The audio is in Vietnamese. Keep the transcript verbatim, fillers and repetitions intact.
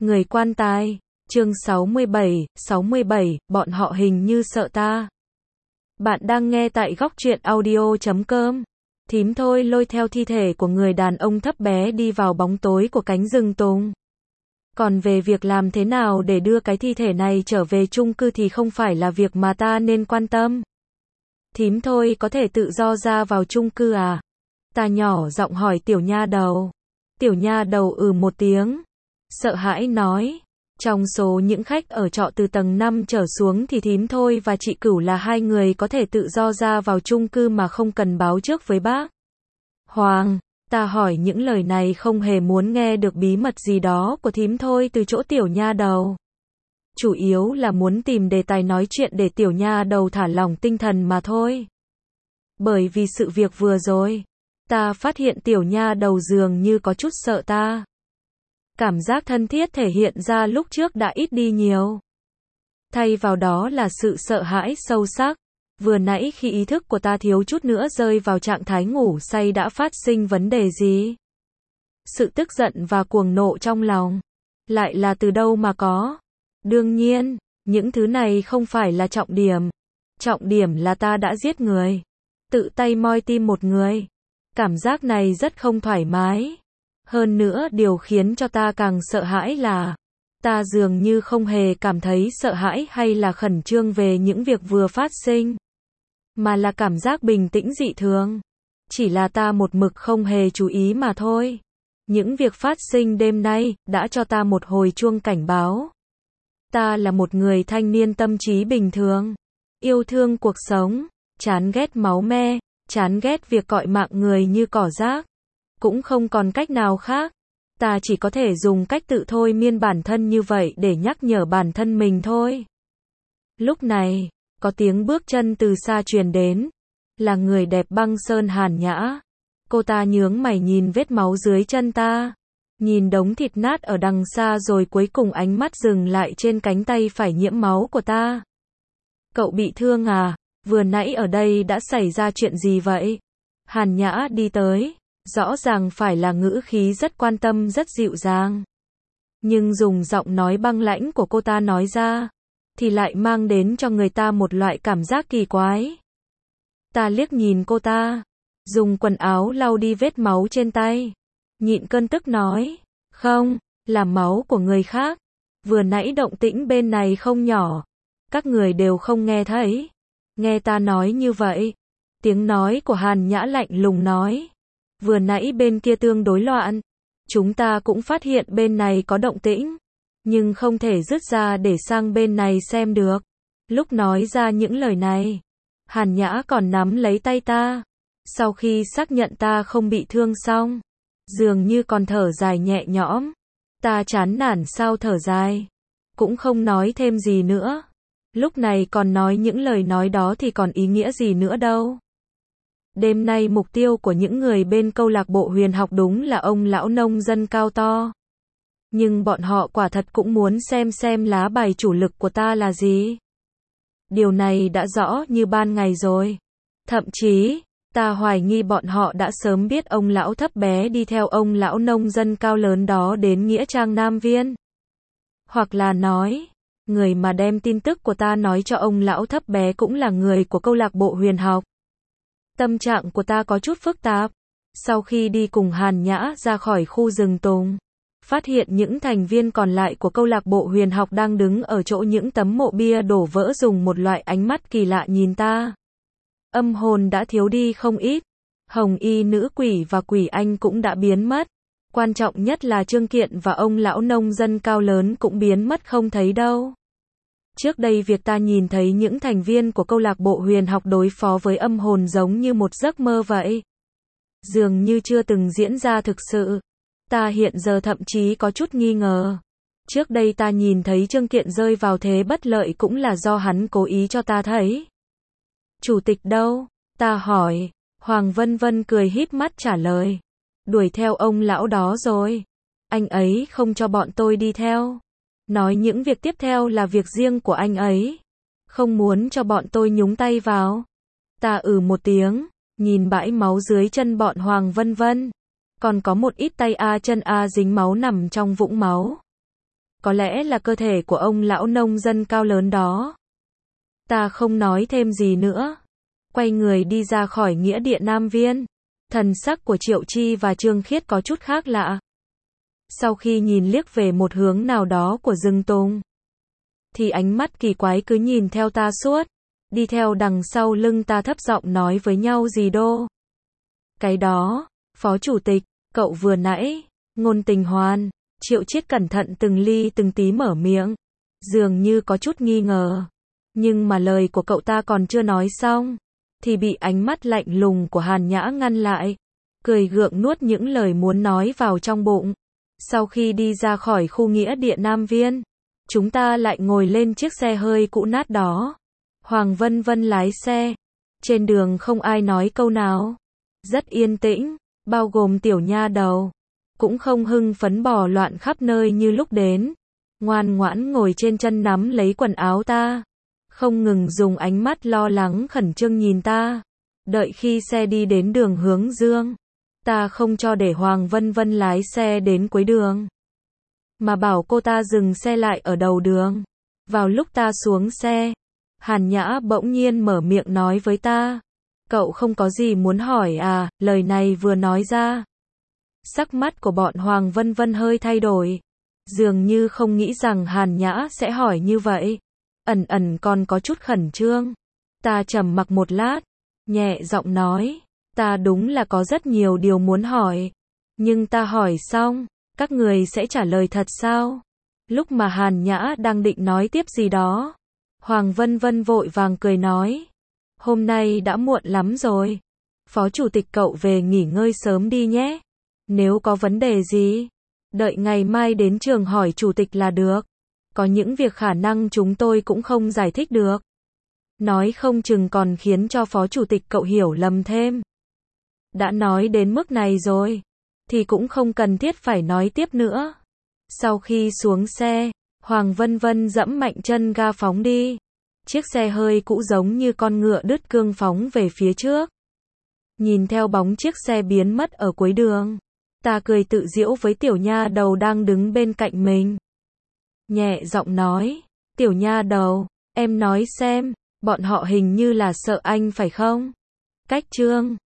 Người quan tài. Chương sáu mươi bảy, sáu mươi bảy, bọn họ hình như sợ ta. Bạn đang nghe tại góc truyện audio chấm com. Thím Thôi lôi theo thi thể của người đàn ông thấp bé đi vào bóng tối của cánh rừng tùng. Còn về việc làm thế nào để đưa cái thi thể này trở về chung cư thì không phải là việc mà ta nên quan tâm. Thím Thôi có thể tự do ra vào chung cư à? Ta nhỏ giọng hỏi tiểu nha đầu. Tiểu nha đầu ừ một tiếng. Sợ hãi nói. Trong số những khách ở trọ từ tầng năm trở xuống thì thím Thôi và chị Cửu là hai người có thể tự do ra vào chung cư mà không cần báo trước với bác Hoàng. Ta hỏi những lời này không hề muốn nghe được bí mật gì đó của thím Thôi từ chỗ tiểu nha đầu. Chủ yếu là muốn tìm đề tài nói chuyện để tiểu nha đầu thả lỏng tinh thần mà thôi. Bởi vì sự việc vừa rồi, ta phát hiện tiểu nha đầu dường như có chút sợ ta. Cảm giác thân thiết thể hiện ra lúc trước đã ít đi nhiều. Thay vào đó là sự sợ hãi sâu sắc. Vừa nãy khi ý thức của ta thiếu chút nữa rơi vào trạng thái ngủ say đã phát sinh vấn đề gì? Sự tức giận và cuồng nộ trong lòng lại là từ đâu mà có? Đương nhiên, những thứ này không phải là trọng điểm. Trọng điểm là ta đã giết người. Tự tay moi tim một người. Cảm giác này rất không thoải mái. Hơn nữa điều khiến cho ta càng sợ hãi là ta dường như không hề cảm thấy sợ hãi hay là khẩn trương về những việc vừa phát sinh, mà là cảm giác bình tĩnh dị thường. Chỉ là ta một mực không hề chú ý mà thôi. Những việc phát sinh đêm nay đã cho ta một hồi chuông cảnh báo. Ta là một người thanh niên tâm trí bình thường, yêu thương cuộc sống, chán ghét máu me, chán ghét việc cọi mạng người như cỏ rác. Cũng không còn cách nào khác. Ta chỉ có thể dùng cách tự thôi miên bản thân như vậy để nhắc nhở bản thân mình thôi. Lúc này, có tiếng bước chân từ xa truyền đến. Là người đẹp băng sơn Hàn Nhã. Cô ta nhướng mày nhìn vết máu dưới chân ta. Nhìn đống thịt nát ở đằng xa rồi cuối cùng ánh mắt dừng lại trên cánh tay phải nhiễm máu của ta. Cậu bị thương à? Vừa nãy ở đây đã xảy ra chuyện gì vậy? Hàn Nhã đi tới. Rõ ràng phải là ngữ khí rất quan tâm rất dịu dàng. Nhưng dùng giọng nói băng lãnh của cô ta nói ra, thì lại mang đến cho người ta một loại cảm giác kỳ quái. Ta liếc nhìn cô ta, dùng quần áo lau đi vết máu trên tay. Nhịn cơn tức nói, không, là máu của người khác. Vừa nãy động tĩnh bên này không nhỏ. Các người đều không nghe thấy. Nghe ta nói như vậy. Tiếng nói của Hàn Nhã lạnh lùng nói. Vừa nãy bên kia tương đối loạn. Chúng ta cũng phát hiện bên này có động tĩnh. Nhưng không thể dứt ra để sang bên này xem được. Lúc nói ra những lời này, Hàn Nhã còn nắm lấy tay ta. Sau khi xác nhận ta không bị thương xong, dường như còn thở dài nhẹ nhõm. Ta chán nản sao thở dài. Cũng không nói thêm gì nữa. Lúc này còn nói những lời nói đó thì còn ý nghĩa gì nữa đâu. Đêm nay mục tiêu của những người bên câu lạc bộ huyền học đúng là ông lão nông dân cao to. Nhưng bọn họ quả thật cũng muốn xem xem lá bài chủ lực của ta là gì. Điều này đã rõ như ban ngày rồi. Thậm chí, ta hoài nghi bọn họ đã sớm biết ông lão thấp bé đi theo ông lão nông dân cao lớn đó đến Nghĩa Trang Nam Viên. Hoặc là nói, người mà đem tin tức của ta nói cho ông lão thấp bé cũng là người của câu lạc bộ huyền học. Tâm trạng của ta có chút phức tạp. Sau khi đi cùng Hàn Nhã ra khỏi khu rừng tùng, phát hiện những thành viên còn lại của câu lạc bộ huyền học đang đứng ở chỗ những tấm mộ bia đổ vỡ dùng một loại ánh mắt kỳ lạ nhìn ta. Âm hồn đã thiếu đi không ít. Hồng y nữ quỷ và quỷ anh cũng đã biến mất. Quan trọng nhất là Trương Kiện và ông lão nông dân cao lớn cũng biến mất không thấy đâu. Trước đây việc ta nhìn thấy những thành viên của câu lạc bộ huyền học đối phó với âm hồn giống như một giấc mơ vậy. Dường như chưa từng diễn ra thực sự. Ta hiện giờ thậm chí có chút nghi ngờ. Trước đây ta nhìn thấy Trương Kiện rơi vào thế bất lợi cũng là do hắn cố ý cho ta thấy. Chủ tịch đâu? Ta hỏi. Hoàng Vân Vân cười híp mắt trả lời. Đuổi theo ông lão đó rồi. Anh ấy không cho bọn tôi đi theo. Nói những việc tiếp theo là việc riêng của anh ấy. Không muốn cho bọn tôi nhúng tay vào. Ta ừ một tiếng, nhìn bãi máu dưới chân bọn Hoàng Vân Vân. Còn có một ít tay A chân A dính máu nằm trong vũng máu. có lẽ là cơ thể của ông lão nông dân cao lớn đó. Ta không nói thêm gì nữa. Quay người đi ra khỏi nghĩa địa Nam Viên. Thần sắc của Triệu Chi và Trương Khiết có chút khác lạ. Sau khi nhìn liếc về một hướng nào đó của rừng tùng, thì ánh mắt kỳ quái cứ nhìn theo ta suốt. Đi theo đằng sau lưng ta thấp giọng nói với nhau gì đô. Cái đó, Phó Chủ tịch, cậu vừa nãy, ngôn tình hoàn. Triệu Chiết cẩn thận từng ly từng tí mở miệng. Dường như có chút nghi ngờ. Nhưng mà lời của cậu ta còn chưa nói xong, thì bị ánh mắt lạnh lùng của Hàn Nhã ngăn lại. Cười gượng nuốt những lời muốn nói vào trong bụng. Sau khi đi ra khỏi khu nghĩa địa Nam Viên, chúng ta lại ngồi lên chiếc xe hơi cũ nát đó. Hoàng Vân Vân lái xe. Trên đường không ai nói câu nào. Rất yên tĩnh, bao gồm tiểu nha đầu. Cũng không hưng phấn bò loạn khắp nơi như lúc đến. Ngoan ngoãn ngồi trên chân nắm lấy quần áo ta. Không ngừng dùng ánh mắt lo lắng khẩn trương nhìn ta. Đợi khi xe đi đến đường hướng dương, ta không cho để Hoàng Vân Vân lái xe đến cuối đường, mà bảo cô ta dừng xe lại ở đầu đường. Vào lúc ta xuống xe, Hàn Nhã bỗng nhiên mở miệng nói với ta. Cậu không có gì muốn hỏi à? Lời này vừa nói ra, sắc mắt của bọn Hoàng Vân Vân hơi thay đổi. Dường như không nghĩ rằng Hàn Nhã sẽ hỏi như vậy. Ẩn ẩn còn có chút khẩn trương. Ta trầm mặc một lát, nhẹ giọng nói. Ta đúng là có rất nhiều điều muốn hỏi. Nhưng ta hỏi xong, các người sẽ trả lời thật sao? Lúc mà Hàn Nhã đang định nói tiếp gì đó, Hoàng Vân Vân vội vàng cười nói. Hôm nay đã muộn lắm rồi. Phó Chủ tịch cậu về nghỉ ngơi sớm đi nhé. Nếu có vấn đề gì, đợi ngày mai đến trường hỏi Chủ tịch là được. Có những việc khả năng chúng tôi cũng không giải thích được. Nói không chừng còn khiến cho Phó Chủ tịch cậu hiểu lầm thêm. Đã nói đến mức này rồi, thì cũng không cần thiết phải nói tiếp nữa. Sau khi xuống xe, Hoàng Vân Vân dẫm mạnh chân ga phóng đi. Chiếc xe hơi cũ giống như con ngựa đứt cương phóng về phía trước. Nhìn theo bóng chiếc xe biến mất ở cuối đường, ta cười tự giễu với tiểu nha đầu đang đứng bên cạnh mình. Nhẹ giọng nói, tiểu nha đầu, em nói xem, bọn họ hình như là sợ anh phải không? Cách Trương